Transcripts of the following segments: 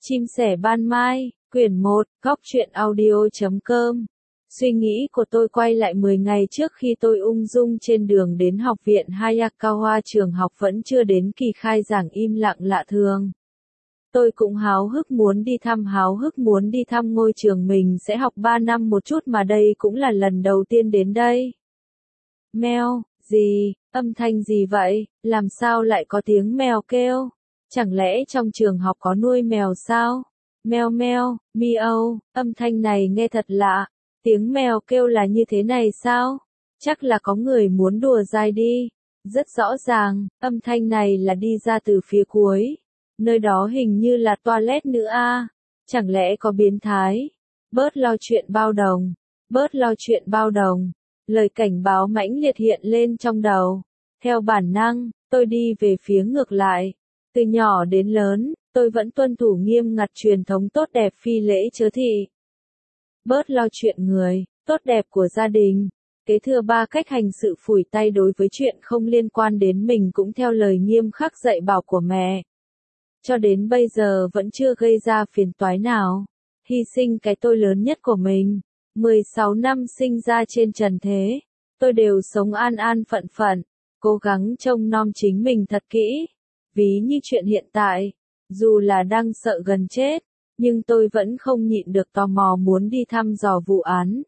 Chim sẻ ban mai, quyển 1, góc truyện audio.com. Suy nghĩ của tôi quay lại 10 ngày trước khi tôi ung dung trên đường đến học viện Hayakawa, trường học vẫn chưa đến kỳ khai giảng im lặng lạ thường. Tôi cũng háo hức muốn đi thăm ngôi trường mình sẽ học 3 năm một chút mà đây cũng là lần đầu tiên đến đây. Meo, gì, âm thanh gì vậy, làm sao lại có tiếng mèo kêu? Chẳng lẽ trong trường học có nuôi mèo sao? Meo meo, miau, âm thanh này nghe thật lạ. Tiếng mèo kêu là như thế này sao? Chắc là có người muốn đùa dai đi. Rất rõ ràng, âm thanh này là đi ra từ phía cuối. Nơi đó hình như là toilet nữa à? Chẳng lẽ có biến thái? Bớt lo chuyện bao đồng. Bớt lo chuyện bao đồng. Lời cảnh báo mãnh liệt hiện lên trong đầu. Theo bản năng, tôi đi về phía ngược lại. Từ nhỏ đến lớn, tôi vẫn tuân thủ nghiêm ngặt truyền thống tốt đẹp phi lễ chớ thị. Bớt lo chuyện người, tốt đẹp của gia đình. Kế thừa 3 cách hành sự phủi tay đối với chuyện không liên quan đến mình cũng theo lời nghiêm khắc dạy bảo của mẹ. Cho đến bây giờ vẫn chưa gây ra phiền toái nào. Hy sinh cái tôi lớn nhất của mình. 16 năm sinh ra trên trần thế. Tôi đều sống an an phận phận. Cố gắng trông nom chính mình thật kỹ. Ví như chuyện hiện tại. Dù là đang sợ gần chết. Nhưng tôi vẫn không nhịn được tò mò muốn đi thăm dò vụ án.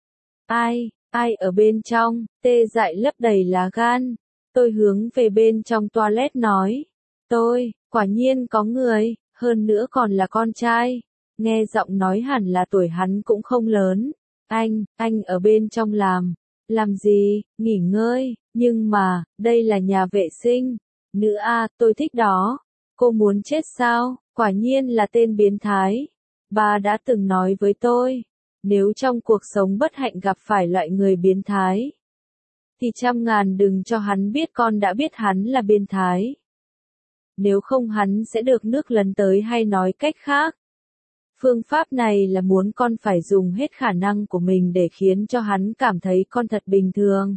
Ai ở bên trong, tê dại lấp đầy lá gan. Tôi hướng về bên trong toilet nói. Quả nhiên có người, hơn nữa còn là con trai. Nghe giọng nói hẳn là tuổi hắn cũng không lớn. Anh ở bên trong làm gì, nghỉ ngơi, nhưng mà, đây là nhà vệ sinh. Nữ a, tôi thích đó. Cô muốn chết sao? Quả nhiên là tên biến thái. Bà đã từng nói với tôi, nếu trong cuộc sống bất hạnh gặp phải loại người biến thái, thì 100.000 đừng cho hắn biết con đã biết hắn là biến thái. Nếu không hắn sẽ được nước lấn tới, hay nói cách khác. Phương pháp này là muốn con phải dùng hết khả năng của mình để khiến cho hắn cảm thấy con thật bình thường.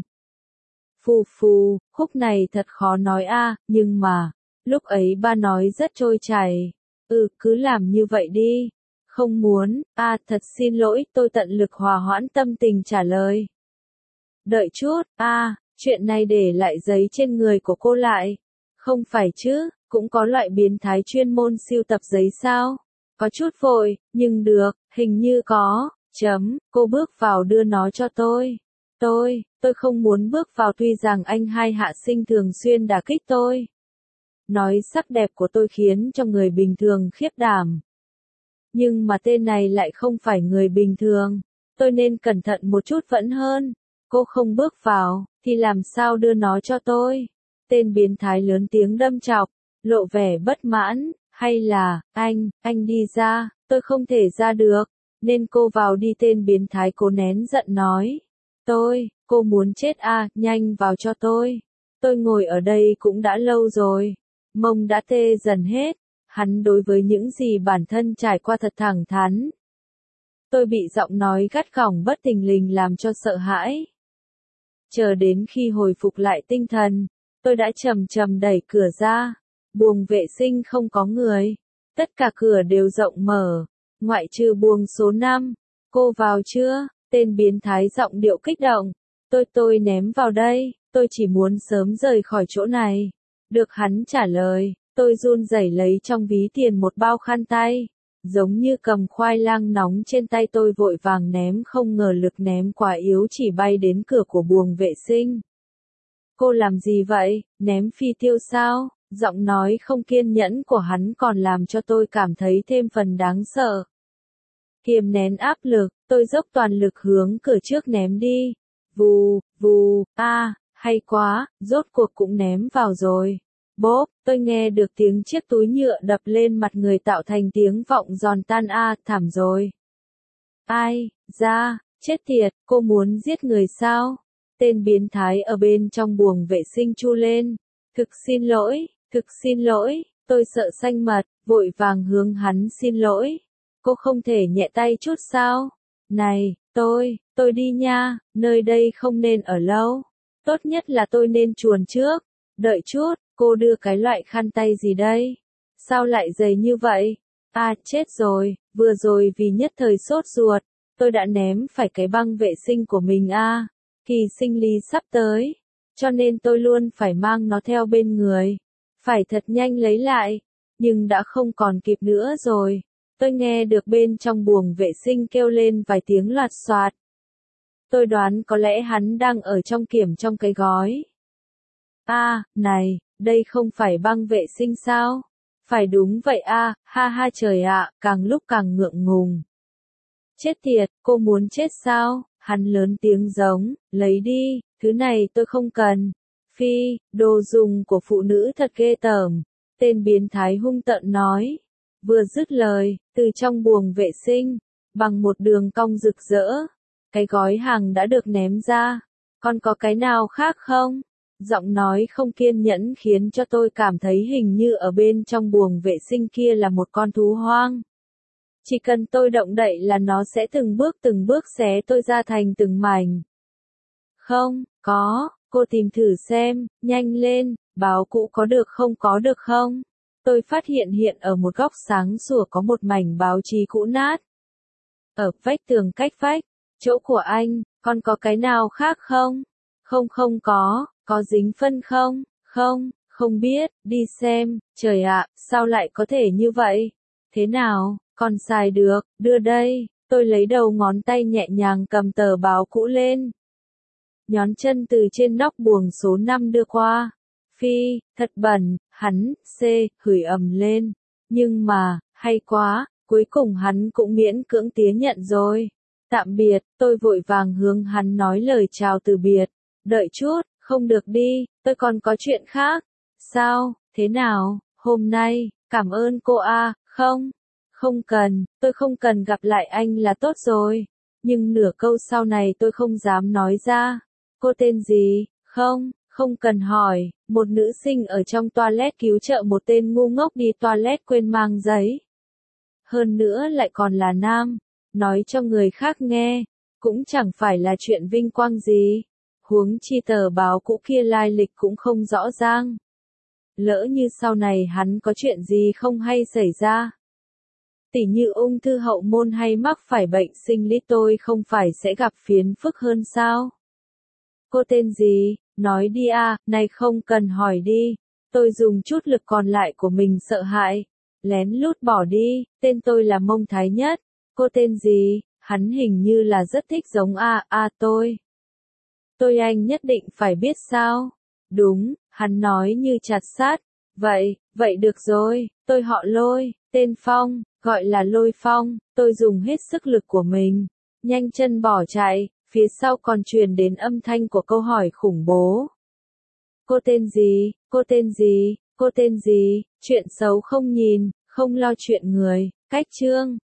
Phù, khúc này thật khó nói a, nhưng mà, lúc ấy ba nói rất trôi chảy. Cứ làm như vậy đi. Không muốn, thật xin lỗi, tôi tận lực hòa hoãn tâm tình trả lời. Đợi chút, chuyện này để lại giấy trên người của cô lại. Không phải chứ, cũng có loại biến thái chuyên môn sưu tập giấy sao? Có chút vội, nhưng được, hình như có, cô bước vào đưa nó cho tôi. Tôi không muốn bước vào tuy rằng anh hai hạ sinh thường xuyên đả kích tôi. Nói sắc đẹp của tôi khiến cho người bình thường khiếp đảm. Nhưng mà tên này lại không phải người bình thường. Tôi nên cẩn thận một chút vẫn hơn. Cô không bước vào, thì làm sao đưa nó cho tôi? Tên biến thái lớn tiếng đâm chọc, lộ vẻ bất mãn, hay là, anh đi ra, tôi không thể ra được, nên cô vào đi. Tên biến thái cố nén giận nói. Cô muốn chết à, nhanh vào cho tôi. Tôi ngồi ở đây cũng đã lâu rồi. Mông đã tê dần hết. Hắn đối với những gì bản thân trải qua thật thẳng thắn. Tôi bị giọng nói gắt gỏng bất thình lình làm cho sợ hãi. Chờ đến khi hồi phục lại tinh thần, tôi đã chậm chậm đẩy cửa ra. Buồng vệ sinh không có người. Tất cả cửa đều rộng mở, ngoại trừ buồng số 5. Cô vào chưa? Tên biến thái giọng điệu kích động. Tôi ném vào đây, tôi chỉ muốn sớm rời khỏi chỗ này. Được hắn trả lời. Tôi run rẩy lấy trong ví tiền một bao khăn tay. Giống như cầm khoai lang nóng trên tay, tôi vội vàng ném, không ngờ lực ném quá yếu chỉ bay đến cửa của buồng vệ sinh. Cô làm gì vậy? Ném phi tiêu sao? Giọng nói không kiên nhẫn của hắn còn làm cho tôi cảm thấy thêm phần đáng sợ. Kiềm nén áp lực, tôi dốc toàn lực hướng cửa trước ném đi. Vù, hay quá, rốt cuộc cũng ném vào rồi. Bốp, tôi nghe được tiếng chiếc túi nhựa đập lên mặt người tạo thành tiếng vọng giòn tan. Thảm rồi. Chết tiệt, cô muốn giết người sao? Tên biến thái ở bên trong buồng vệ sinh chu lên. Thực xin lỗi, tôi sợ xanh mặt, vội vàng hướng hắn xin lỗi. Cô không thể nhẹ tay chút sao? Này, tôi đi nha, nơi đây không nên ở lâu. Tốt nhất là tôi nên chuồn trước. Đợi chút. Cô đưa cái loại khăn tay gì đây? Sao lại dày như vậy? À chết rồi, vừa rồi vì nhất thời sốt ruột, tôi đã ném phải cái băng vệ sinh của mình à. Kỳ sinh lý sắp tới, cho nên tôi luôn phải mang nó theo bên người. Phải thật nhanh lấy lại, nhưng đã không còn kịp nữa rồi. Tôi nghe được bên trong buồng vệ sinh kêu lên vài tiếng loạt soạt. Tôi đoán có lẽ hắn đang ở trong kiểm trong cái gói. À, này, đây không phải băng vệ sinh sao? Phải đúng vậy à, ha ha trời ạ, càng lúc càng ngượng ngùng. Chết tiệt, cô muốn chết sao? Hắn lớn tiếng giống, lấy đi, thứ này tôi không cần. Phi, đồ dùng của phụ nữ thật ghê tởm. Tên biến thái hung tợn nói. Vừa dứt lời, từ trong buồng vệ sinh, bằng một đường cong rực rỡ, cái gói hàng đã được ném ra. Còn có cái nào khác không? Giọng nói không kiên nhẫn khiến cho tôi cảm thấy hình như ở bên trong buồng vệ sinh kia là một con thú hoang. Chỉ cần tôi động đậy là nó sẽ từng bước xé tôi ra thành từng mảnh. Không, có, cô tìm thử xem, nhanh lên, báo cũ có được không? Tôi phát hiện hiện ở một góc sáng sủa có một mảnh báo chí cũ nát. Ở vách tường cách vách, chỗ của anh, còn có cái nào khác không? Không có dính phân không? Không biết, đi xem, trời ạ, sao lại có thể như vậy? Thế nào, còn xài được, đưa đây, tôi lấy đầu ngón tay nhẹ nhàng cầm tờ báo cũ lên. Nhón chân từ trên nóc buồng số 5 đưa qua. Phi, thật bẩn, hắn, hửi ầm lên. Nhưng mà, hay quá, cuối cùng hắn cũng miễn cưỡng tiến nhận rồi. Tạm biệt, tôi vội vàng hướng hắn nói lời chào từ biệt. Đợi chút, không được đi, tôi còn có chuyện khác. Sao, thế nào, hôm nay, cảm ơn cô a, không cần, tôi không cần gặp lại anh là tốt rồi. Nhưng nửa câu sau này tôi không dám nói ra. Cô tên gì? Không cần hỏi, một nữ sinh ở trong toilet cứu trợ một tên ngu ngốc đi toilet quên mang giấy. Hơn nữa lại còn là nam, nói cho người khác nghe, cũng chẳng phải là chuyện vinh quang gì. Huống chi tờ báo cũ kia lai lịch cũng không rõ ràng. Lỡ như sau này hắn có chuyện gì không hay xảy ra. Tỉ như ung thư hậu môn hay mắc phải bệnh sinh lý tôi không phải sẽ gặp phiền phức hơn sao? Cô tên gì? Nói đi à, này không cần hỏi đi. Tôi dùng chút lực còn lại của mình sợ hãi. Lén lút bỏ đi, tên tôi là Mông Thái Nhất. Cô tên gì? Hắn hình như là rất thích giống tôi. Tôi anh nhất định phải biết sao? Đúng, hắn nói như chặt sát. Vậy được rồi, tôi họ Lôi, tên Phong, gọi là Lôi Phong. Tôi dùng hết sức lực của mình. Nhanh chân bỏ chạy. Phía sau còn truyền đến âm thanh của câu hỏi khủng bố. Cô tên gì? Cô tên gì? Cô tên gì? Chuyện xấu không nhìn, không lo chuyện người. Cách chương.